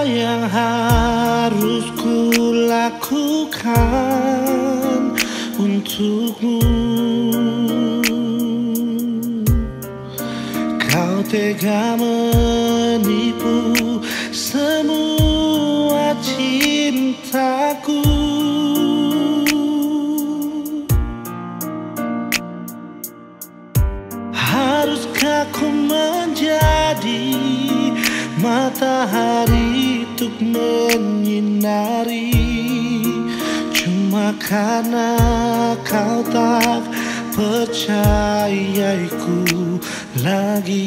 yang harus ku lakukan untukmu? Kau tega menipu semua cintaku. Haruskah ku menjadi matahari untuk menyinari, cuma karena kau tak percayaiku lagi?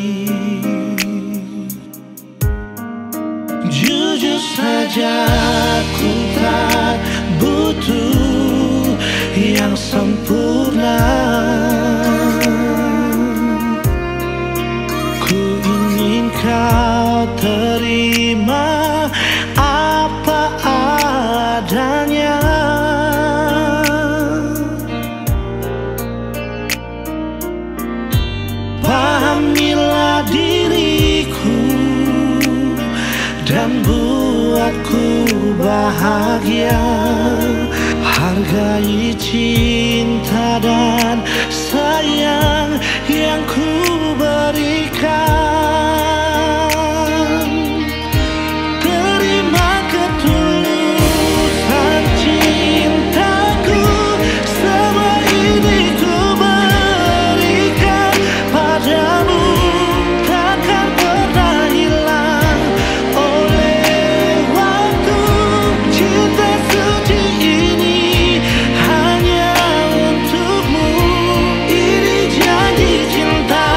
Jujur saja ku tak butuh yang sempurna. Ku ingin kau terima apa adanya. Pahamilah diriku dan buatku bahagia. Hargai cinta dan sayang yang ku berikan. Terima ketulusan cintaku, semua ini ku berikan padamu. Takkan pernah hilang oleh waktu. Cinta suci ini hanya untukmu. Ini janji cinta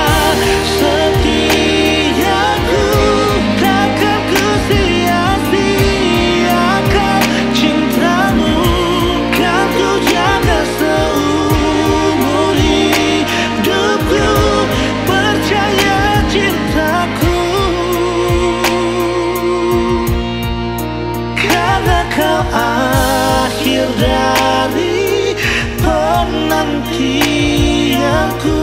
setiaku. Takkan ku sia-siakan cintamu. Kan ku jaga seumur hidupku. Percaya cintaku, karena kau akhir dari penantianku.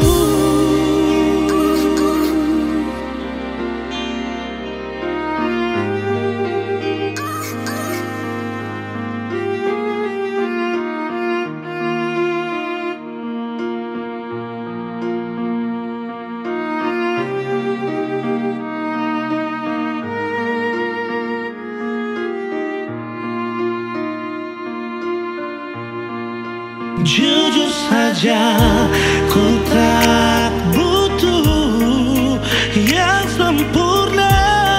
Jujur saja ku tak butuh yang sempurna.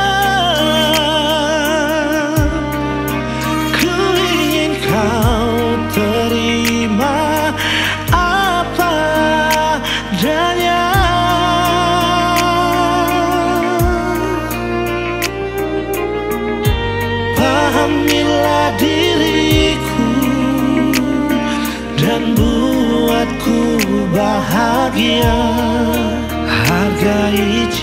Ku ingin kau terima apa adanya. Pahamilah diriku dan buatku bahagia. Hargai